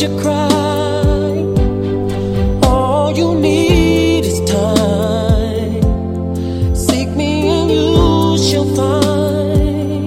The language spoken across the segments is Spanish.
you cry. All you need is time. Seek me and you shall find.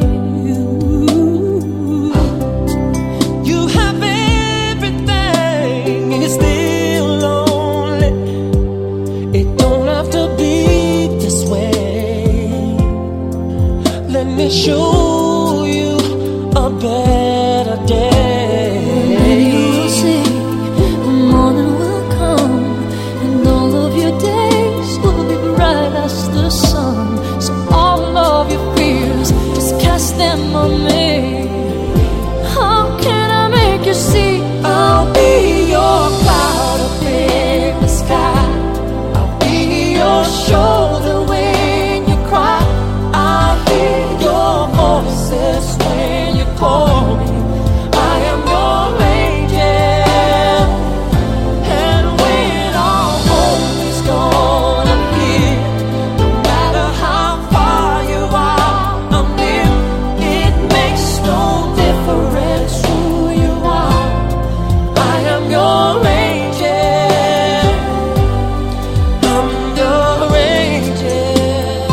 You have everything and you're still lonely. It don't have to be this way. Let me show you a better day. You'll see the morning will come, and all of your days will be bright as the sun. So all of your fears, just cast them on me. How can I make you see? I'll be your cloud up in the sky. I'll be your shoulder when you cry. I'll hear your voices when you call me. I am your angel. And when all hope is gone, I'm here. No matter how far you are, I'm near. It makes no difference who you are. I am your angel. I'm your angel.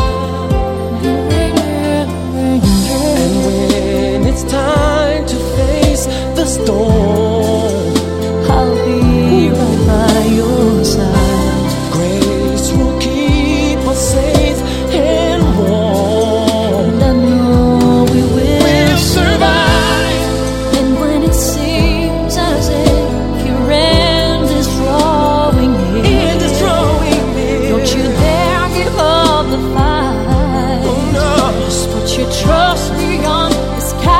And when it's time to face the storm, I'll be right by your side. grace will keep us safe and warm. And I know we will We'll survive. And when it seems as if your end is drawing near, It is drawing near. don't you dare give up the fight. Oh no. Just put your trust beyond the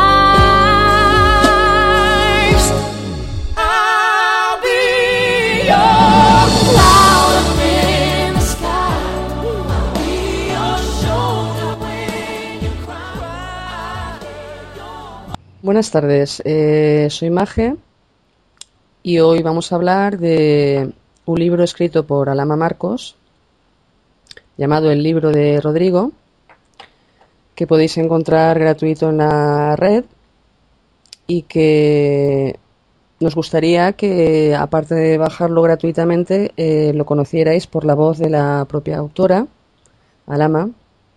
skies. I'll be your cloud up in the sky. I'll be your shoulder when you cry. Buenas tardes, soy Maje y hoy vamos a hablar de un libro escrito por Alama Marcos llamado El libro de Rodrigo, que podéis encontrar gratuito en la red y que nos gustaría que, aparte de bajarlo gratuitamente, lo conocierais por la voz de la propia autora, Alama.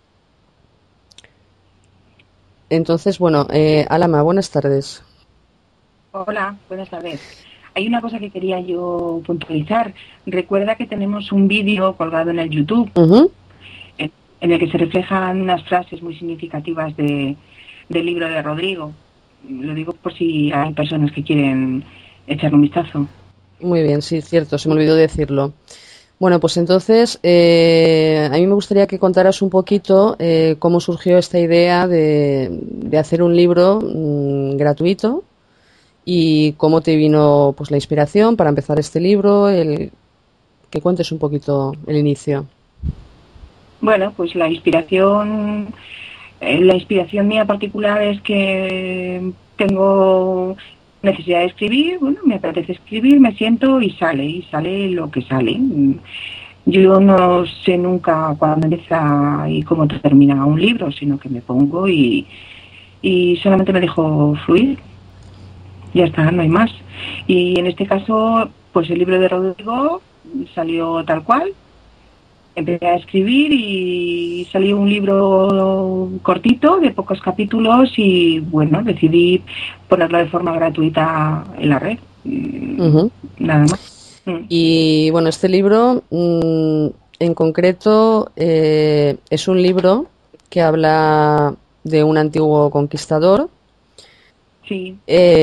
Entonces, bueno, Alama, buenas tardes. Hola, buenas tardes. Hay una cosa que quería yo puntualizar. Recuerda que tenemos un vídeo colgado en el YouTube Ujú. en el que se reflejan unas frases muy significativas del libro de Rodrigo. Lo digo por si hay personas que quieren echarle un vistazo. Muy bien, sí, cierto, se me olvidó decirlo. Bueno, pues entonces, a mí me gustaría que contaras un poquito cómo surgió esta idea de hacer un libro gratuito y cómo te vino pues la inspiración para empezar este libro, que cuentes un poquito el inicio. Bueno, pues la inspiración mía particular es que tengo necesidad de escribir, bueno, me apetece escribir, me siento y sale lo que sale. Yo no sé nunca cuándo empieza y cómo termina un libro, sino que me pongo y solamente me dejo fluir. Ya está, no hay más. Y en este caso, pues el libro de Rodrigo salió tal cual. Empecé a escribir y salió un libro cortito de pocos capítulos y bueno, decidí ponerlo de forma gratuita en la red. Ujú. Nada más. Y bueno, este libro en concreto es un libro que habla de un antiguo conquistador. Sí.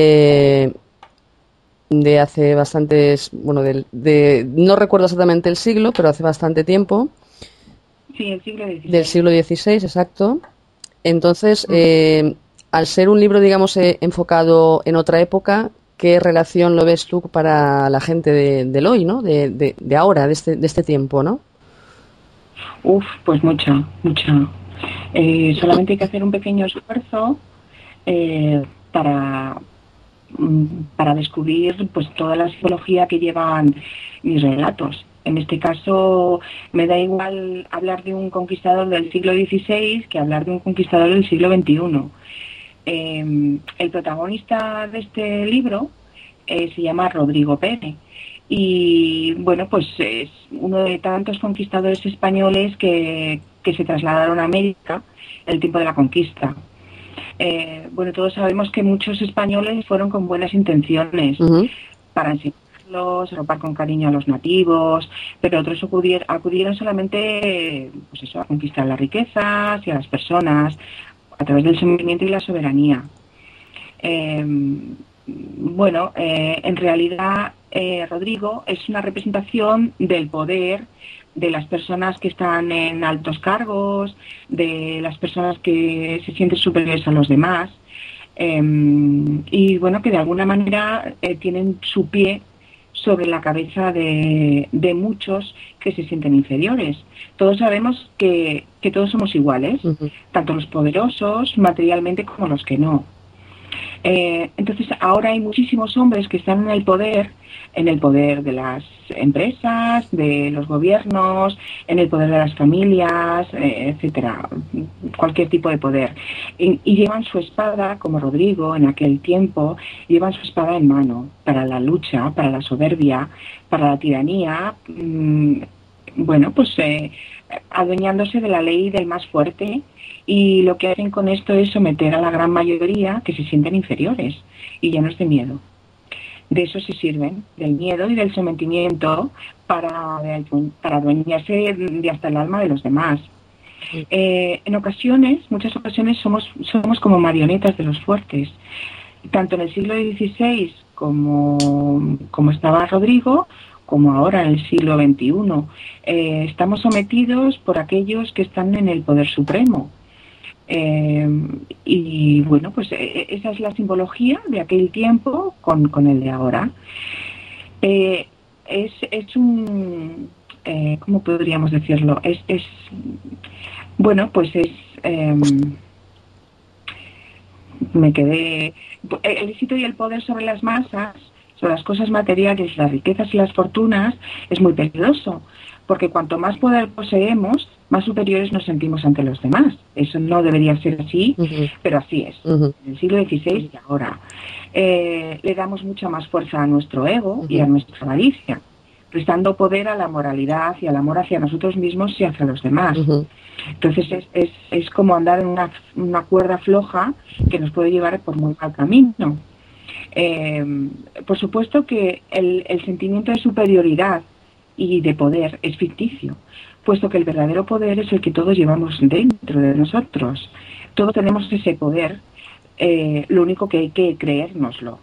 De hace bastantes, bueno, no recuerdo exactamente el siglo, pero hace bastante tiempo. Sí, el siglo XVI. Del siglo XVI, exacto. Entonces, al ser un libro, digamos, enfocado en otra época, ¿qué relación lo ves tú para la gente del hoy, ¿no? De ahora, de este tiempo, ¿no? Pues mucha. Solamente hay que hacer un pequeño esfuerzo para descubrir pues toda la psicología que llevan mis relatos. En este caso me da igual hablar de un conquistador del siglo XVI que hablar de un conquistador del siglo XXI. El protagonista de este libro se llama Rodrigo Pérez. Y bueno, pues es uno de tantos conquistadores españoles que se trasladaron a América en el tiempo de la conquista. Bueno, todos sabemos que muchos españoles fueron con buenas intenciones para enseñarlos, ropar con cariño a los nativos, pero otros acudieron solamente pues eso, a conquistar las riquezas y a las personas a través del sometimiento y la soberanía. Bueno, en realidad Rodrigo es una representación del poder de las personas que están en altos cargos, de las personas que se sienten superiores a los demás, y bueno, que de alguna manera tienen su pie sobre la cabeza de muchos que se sienten inferiores. Todos sabemos que todos somos iguales, tanto los poderosos materialmente como los que no. Entonces ahora hay muchísimos hombres que están en el poder de las empresas, de los gobiernos, en el poder de las familias, etcétera, cualquier tipo de poder. Y llevan su espada, como Rodrigo en aquel tiempo, llevan su espada en mano para la lucha, para la soberbia, para la tiranía, bueno, pues adueñándose de la ley del más fuerte. Y lo que hacen con esto es someter a la gran mayoría que se sienten inferiores y llenos de miedo. De eso se sirven, del miedo y del sometimiento para adueñarse de hasta el alma de los demás. En ocasiones, muchas ocasiones, somos como marionetas de los fuertes. Tanto en el siglo XVI como estaba Rodrigo, como ahora en el siglo XXI. Estamos sometidos por aquellos que están en el poder supremo. Y bueno, pues esa es la simbología de aquel tiempo con el de ahora. Es un ¿cómo podríamos decirlo? Bueno, pues me quedé. El éxito y el poder sobre las masas, sobre las cosas materiales, las riquezas y las fortunas, es muy peligroso, porque cuanto más poder poseemos, más superiores nos sentimos ante los demás. Eso no debería ser así, pero así es. En el siglo XVI y ahora le damos mucha más fuerza a nuestro ego y a nuestra avaricia, prestando poder a la moralidad y al amor hacia nosotros mismos y hacia los demás. Entonces es como andar en una cuerda floja que nos puede llevar por muy mal camino. Por supuesto que el sentimiento de superioridad y de poder es ficticio, puesto que el verdadero poder es el que todos llevamos dentro de nosotros. Todos tenemos ese poder, lo único que hay que creérnoslo.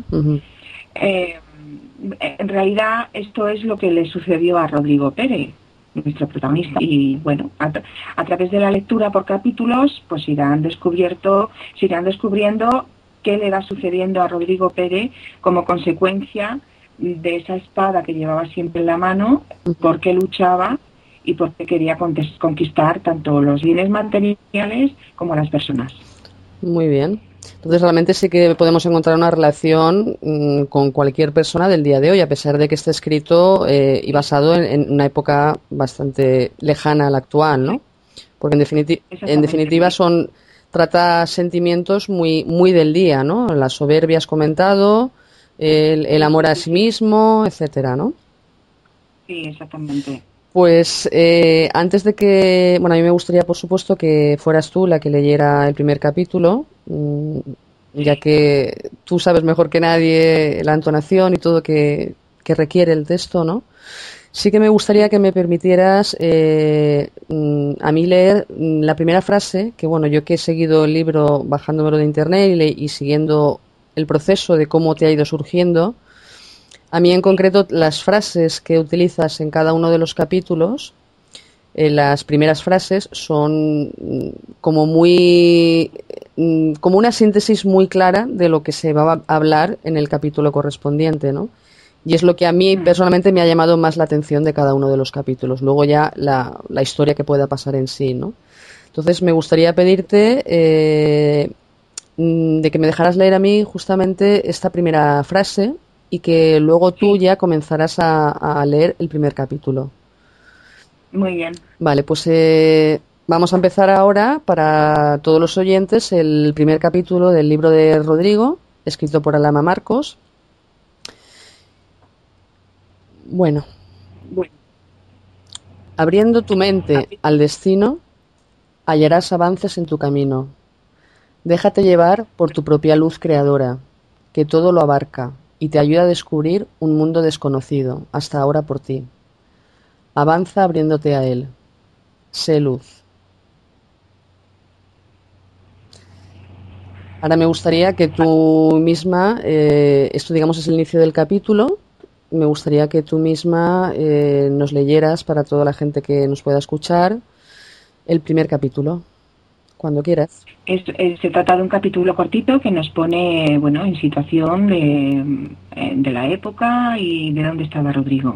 En realidad esto es lo que le sucedió a Rodrigo Pérez, nuestro protagonista, y bueno, a través de la lectura por capítulos pues se irán descubriendo qué le va sucediendo a Rodrigo Pérez como consecuencia de esa espada que llevaba siempre en la mano, por qué luchaba y por qué quería conquistar tanto los bienes materiales como las personas. Muy bien. Entonces realmente sí que podemos encontrar una relación con cualquier persona del día de hoy, a pesar de que esté escrito y basado en una época bastante lejana a la actual, ¿no? Porque en definitiva trata sentimientos muy, muy del día, ¿no? La soberbia has comentado, el amor a sí mismo, etcétera, ¿no? Sí, exactamente. Pues antes de que, bueno, a mí me gustaría, por supuesto, que fueras tú la que leyera el primer capítulo, ya que tú sabes mejor que nadie la entonación y todo que requiere el texto, ¿no? Sí que me gustaría que me permitieras a mí leer la primera frase, que bueno, yo que he seguido el libro bajándomelo de internet y siguiendo el proceso de cómo te ha ido surgiendo. A mí en concreto las frases que utilizas en cada uno de los capítulos, las primeras frases son como como una síntesis muy clara de lo que se va a hablar en el capítulo correspondiente, ¿no? Y es lo que a mí personalmente me ha llamado más la atención de cada uno de los capítulos. Luego ya la historia que pueda pasar en sí, ¿no? Entonces me gustaría pedirte de que me dejaras leer a mí justamente esta primera frase y que luego tú ya comenzarás a leer el primer capítulo. Muy bien. Vale, pues vamos a empezar ahora para todos los oyentes el primer capítulo del libro de Rodrigo, escrito por Alama Marcos. Bueno, Bueno, abriendo tu mente al destino, hallarás avances en tu camino. Déjate llevar por tu propia luz creadora, que todo lo abarca y te ayuda a descubrir un mundo desconocido, hasta ahora por ti. Avanza abriéndote a él. Sé luz. Ahora me gustaría que tú misma, esto digamos es el inicio del capítulo, me gustaría que tú misma nos leyeras para toda la gente que nos pueda escuchar el primer capítulo, cuando quieras. se trata de un capítulo cortito que nos pone, bueno, en situación de la época y de dónde estaba Rodrigo.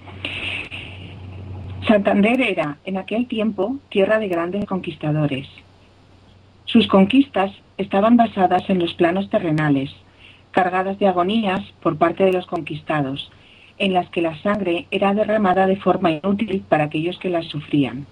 Santander era, en aquel tiempo, tierra de grandes conquistadores. Sus conquistas estaban basadas en los planos terrenales, cargadas de agonías por parte de los conquistados, en las que la sangre era derramada de forma inútil para aquellos que las sufrían.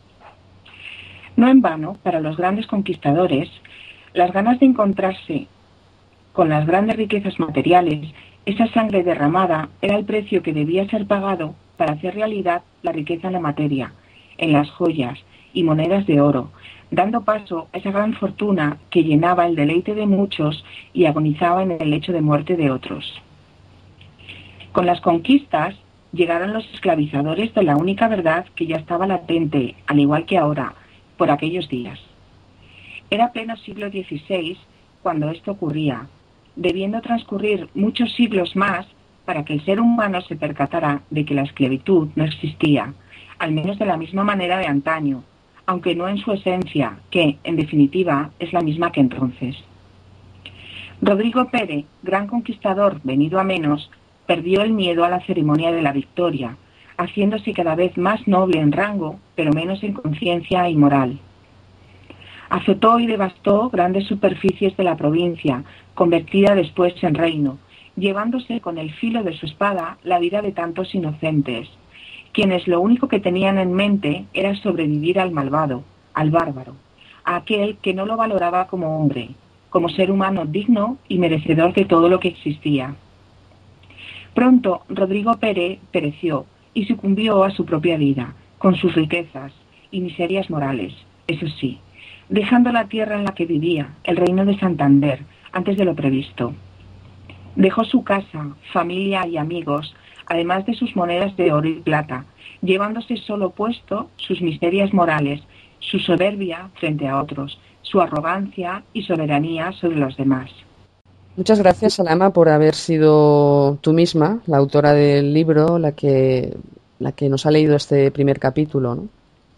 No en vano, para los grandes conquistadores, las ganas de encontrarse con las grandes riquezas materiales, esa sangre derramada era el precio que debía ser pagado para hacer realidad la riqueza en la materia, en las joyas y monedas de oro, dando paso a esa gran fortuna que llenaba el deleite de muchos y agonizaba en el lecho de muerte de otros. Con las conquistas llegaron los esclavizadores de la única verdad que ya estaba latente, al igual que ahora, por aquellos días. Era pleno siglo XVI cuando esto ocurría, debiendo transcurrir muchos siglos más para que el ser humano se percatara de que la esclavitud no existía, al menos de la misma manera de antaño, aunque no en su esencia, que, en definitiva, es la misma que entonces. Rodrigo Pere, gran conquistador venido a menos, perdió el miedo a la ceremonia de la victoria, haciéndose cada vez más noble en rango, pero menos en conciencia y moral. Azotó y devastó grandes superficies de la provincia, convertida después en reino, llevándose con el filo de su espada la vida de tantos inocentes, quienes lo único que tenían en mente era sobrevivir al malvado, al bárbaro, a aquel que no lo valoraba como hombre, como ser humano digno y merecedor de todo lo que existía. Pronto Rodrigo Pere pereció y sucumbió a su propia vida, con sus riquezas y miserias morales, eso sí, dejando la tierra en la que vivía, el reino de Santander, antes de lo previsto. Dejó su casa, familia y amigos, además de sus monedas de oro y plata, llevándose solo puesto sus miserias morales, su soberbia frente a otros, su arrogancia y soberanía sobre los demás. Muchas gracias, Alama, por haber sido tú misma, la autora del libro, la que nos ha leído este primer capítulo, ¿no?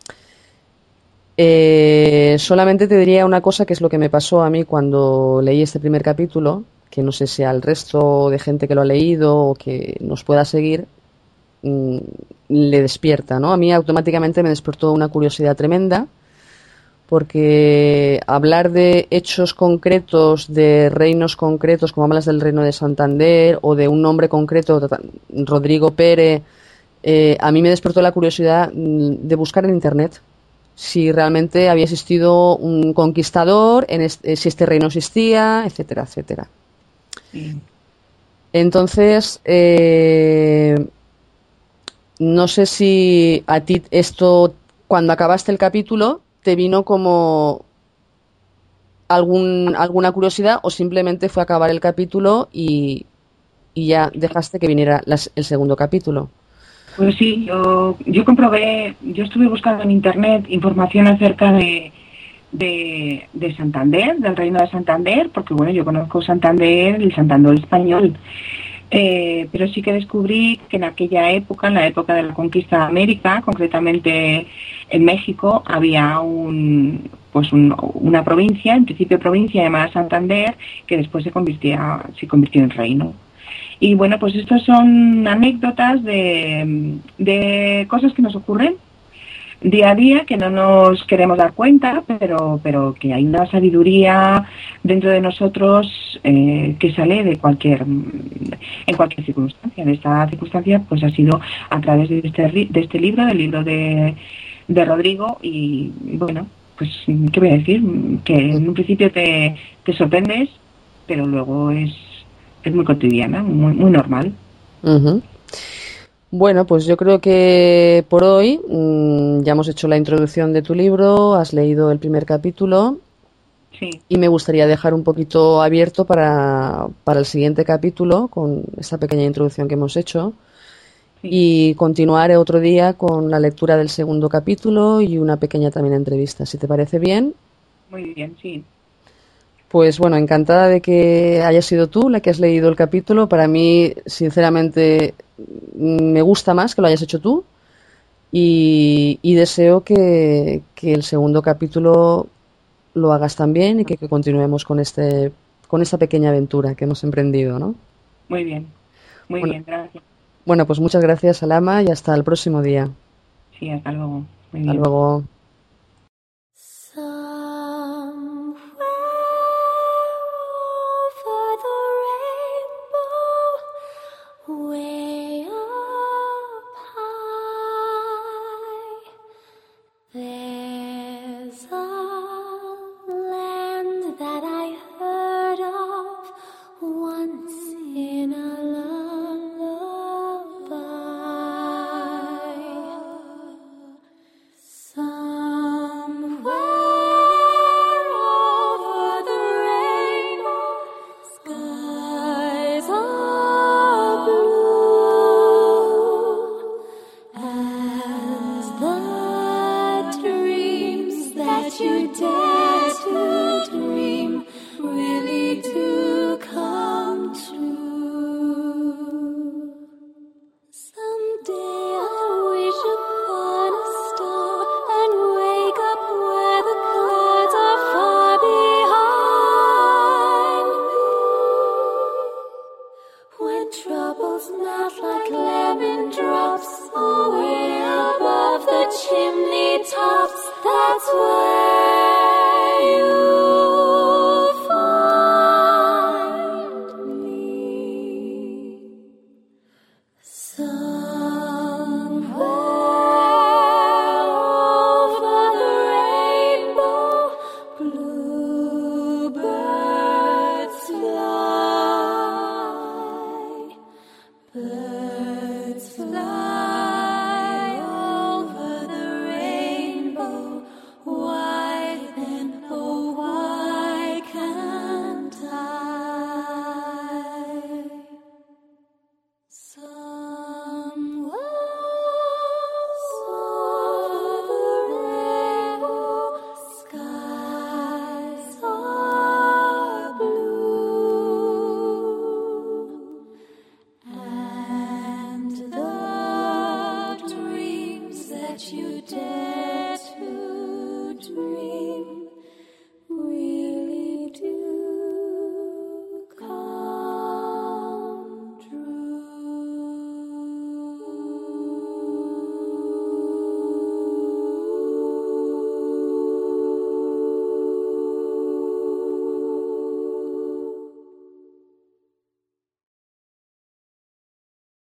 Solamente te diría una cosa, que es lo que me pasó a mí cuando leí este primer capítulo, que no sé si al resto de gente que lo ha leído o que nos pueda seguir le despierta, ¿no? A mí automáticamente me despertó una curiosidad tremenda, porque hablar de hechos concretos, de reinos concretos, como hablas del reino de Santander, o de un nombre concreto, Rodrigo Pere, a mí me despertó la curiosidad de buscar en internet si realmente había existido un conquistador, si este reino existía, etcétera, etcétera. Entonces, no sé si a ti esto, cuando acabaste el capítulo, te vino como alguna curiosidad, o simplemente fue acabar el capítulo y ya dejaste que viniera el segundo capítulo. Pues sí, yo comprobé, yo estuve buscando en internet información acerca de Santander, del reino de Santander, porque bueno, yo conozco Santander, el Santander español, pero sí que descubrí que en aquella época, en la época de la conquista de América, concretamente en México, había una provincia, en principio provincia llamada Santander, que después se convirtió en reino. Y bueno, pues estas son anécdotas de cosas que nos ocurren día a día, que no nos queremos dar cuenta, pero que hay una sabiduría dentro de nosotros que sale en cualquier circunstancia. En esta circunstancia pues ha sido a través de este libro, del libro de Rodrigo, y bueno, pues ¿qué voy a decir? Que en un principio te sorprendes, pero luego es muy cotidiana, muy, muy normal. Uh-huh. Bueno, pues yo creo que por hoy ya hemos hecho la introducción de tu libro, has leído el primer capítulo Sí, y me gustaría dejar un poquito abierto para el siguiente capítulo con esta pequeña introducción que hemos hecho sí, y continuar otro día con la lectura del segundo capítulo y una pequeña también entrevista. Si te parece bien, muy bien, sí. pues bueno, encantada de que hayas sido tú la que has leído el capítulo. Para mí, sinceramente, me gusta más que lo hayas hecho tú y deseo que el segundo capítulo lo hagas también y que continuemos con esta pequeña aventura que hemos emprendido, ¿no? Muy Bueno, bien, gracias. bueno, pues muchas gracias, Alama, y hasta el próximo día. Sí, hasta luego. Muy Hasta bien. luego.